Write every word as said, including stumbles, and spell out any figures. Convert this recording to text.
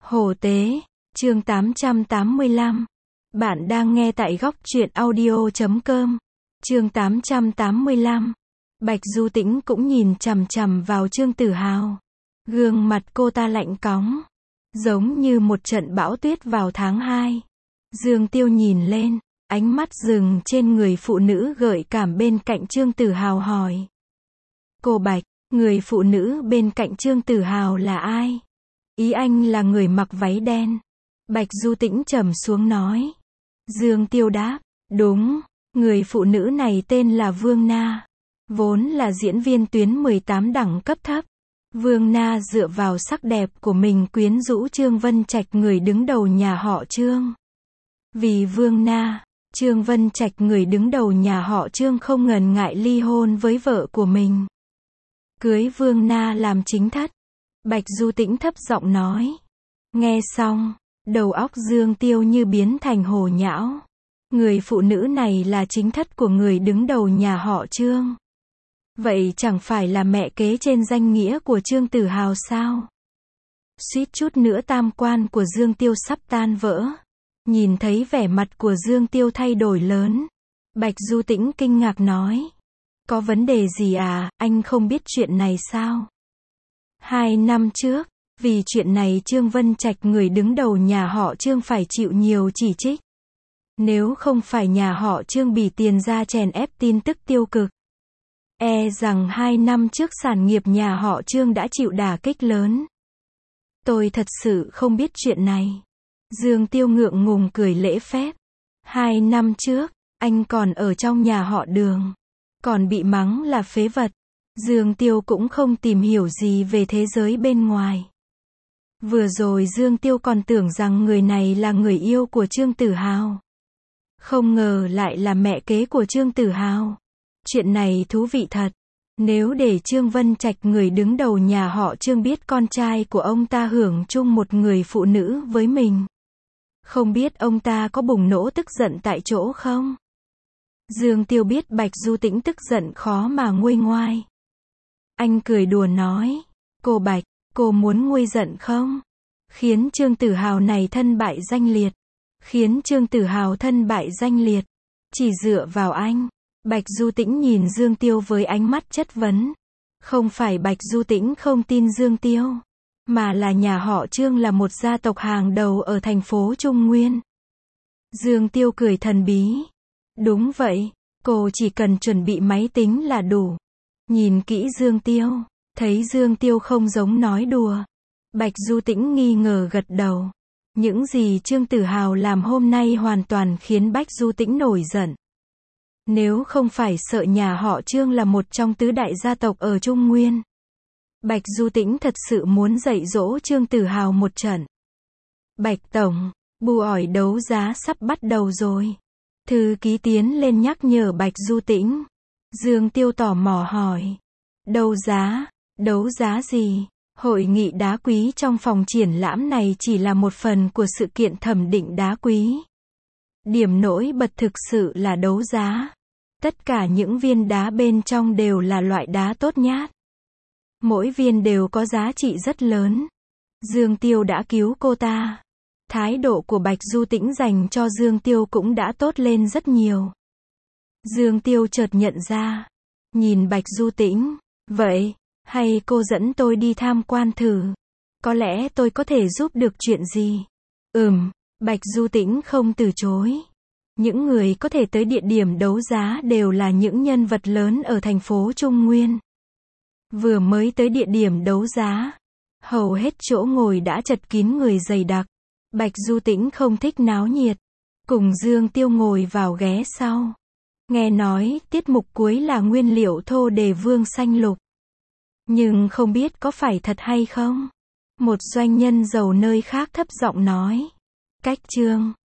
Hồ Tế, chương tám trăm tám mươi lăm. Bạn đang nghe tại góc truyện audio chấm com. Chương tám trăm tám mươi lăm. Bạch Du Tĩnh cũng nhìn chằm chằm vào Trương Tử Hào. Gương mặt cô ta lạnh cóng, giống như một trận bão tuyết vào tháng hai. Dương Tiêu nhìn lên, ánh mắt dừng trên người phụ nữ gợi cảm bên cạnh Trương Tử Hào hỏi. Cô Bạch, người phụ nữ bên cạnh Trương Tử Hào là ai? Ý anh là người mặc váy đen. Bạch Du Tĩnh trầm xuống nói. Dương Tiêu đáp, đúng, người phụ nữ này tên là Vương Na. Vốn là diễn viên tuyến mười tám đẳng cấp thấp. Vương Na dựa vào sắc đẹp của mình quyến rũ Trương Vân Trạch, người đứng đầu nhà họ Trương. Vì Vương Na, Trương Vân Trạch, người đứng đầu nhà họ Trương, không ngần ngại ly hôn với vợ của mình, cưới Vương Na làm chính thất. Bạch Du Tĩnh thấp giọng nói. Nghe xong, đầu óc Dương Tiêu như biến thành hồ nhão. Người phụ nữ này là chính thất của người đứng đầu nhà họ Trương. Vậy chẳng phải là mẹ kế trên danh nghĩa của Trương Tử Hào sao? Suýt chút nữa tam quan của Dương Tiêu sắp tan vỡ. Nhìn thấy vẻ mặt của Dương Tiêu thay đổi lớn, Bạch Du Tĩnh kinh ngạc nói. Có vấn đề gì à, anh không biết chuyện này sao? Hai năm trước, vì chuyện này Trương Vân Trạch, người đứng đầu nhà họ Trương, phải chịu nhiều chỉ trích. Nếu không phải nhà họ Trương bỉ tiền ra chèn ép tin tức tiêu cực, e rằng hai năm trước sản nghiệp nhà họ Trương đã chịu đả kích lớn. Tôi thật sự không biết chuyện này. Dương Tiêu ngượng ngùng cười lễ phép. Hai năm trước, anh còn ở trong nhà họ Đường, còn bị mắng là phế vật. Dương Tiêu cũng không tìm hiểu gì về thế giới bên ngoài. Vừa rồi Dương Tiêu còn tưởng rằng người này là người yêu của Trương Tử Hào. Không ngờ lại là mẹ kế của Trương Tử Hào. Chuyện này thú vị thật. Nếu để Trương Vân Trạch, người đứng đầu nhà họ Trương, biết con trai của ông ta hưởng chung một người phụ nữ với mình, không biết ông ta có bùng nổ tức giận tại chỗ không? Dương Tiêu biết Bạch Du Tĩnh tức giận khó mà nguôi ngoai. Anh cười đùa nói. Cô Bạch, cô muốn nguôi giận không? Khiến Trương Tử Hào này thân bại danh liệt. Khiến Trương Tử Hào thân bại danh liệt. Chỉ dựa vào anh. Bạch Du Tĩnh nhìn Dương Tiêu với ánh mắt chất vấn. Không phải Bạch Du Tĩnh không tin Dương Tiêu, mà là nhà họ Trương là một gia tộc hàng đầu ở thành phố Trung Nguyên. Dương Tiêu cười thần bí. Đúng vậy, cô chỉ cần chuẩn bị máy tính là đủ. Nhìn kỹ Dương Tiêu, thấy Dương Tiêu không giống nói đùa. Bạch Du Tĩnh nghi ngờ gật đầu. Những gì Trương Tử Hào làm hôm nay hoàn toàn khiến Bạch Du Tĩnh nổi giận. Nếu không phải sợ nhà họ Trương là một trong tứ đại gia tộc ở Trung Nguyên, Bạch Du Tĩnh thật sự muốn dạy dỗ Trương Tử Hào một trận. Bạch Tổng, bù ỏi đấu giá sắp bắt đầu rồi. Thư ký tiến lên nhắc nhở Bạch Du Tĩnh. Dương Tiêu tò mò hỏi. Đấu giá? Đấu giá gì? Hội nghị đá quý trong phòng triển lãm này chỉ là một phần của sự kiện thẩm định đá quý. Điểm nổi bật thực sự là đấu giá. Tất cả những viên đá bên trong đều là loại đá tốt nhất. Mỗi viên đều có giá trị rất lớn. Dương Tiêu đã cứu cô ta. Thái độ của Bạch Du Tĩnh dành cho Dương Tiêu cũng đã tốt lên rất nhiều. Dương Tiêu chợt nhận ra. Nhìn Bạch Du Tĩnh. Vậy, hay cô dẫn tôi đi tham quan thử? Có lẽ tôi có thể giúp được chuyện gì? Ừm, Bạch Du Tĩnh không từ chối. Những người có thể tới địa điểm đấu giá đều là những nhân vật lớn ở thành phố Trung Nguyên. Vừa mới tới địa điểm đấu giá, hầu hết chỗ ngồi đã chật kín người dày đặc. Bạch Du Tĩnh không thích náo nhiệt, cùng Dương Tiêu ngồi vào ghé sau. Nghe nói tiết mục cuối là nguyên liệu thô đề vương xanh lục. Nhưng không biết có phải thật hay không? Một doanh nhân giàu nơi khác thấp giọng nói. Cách chương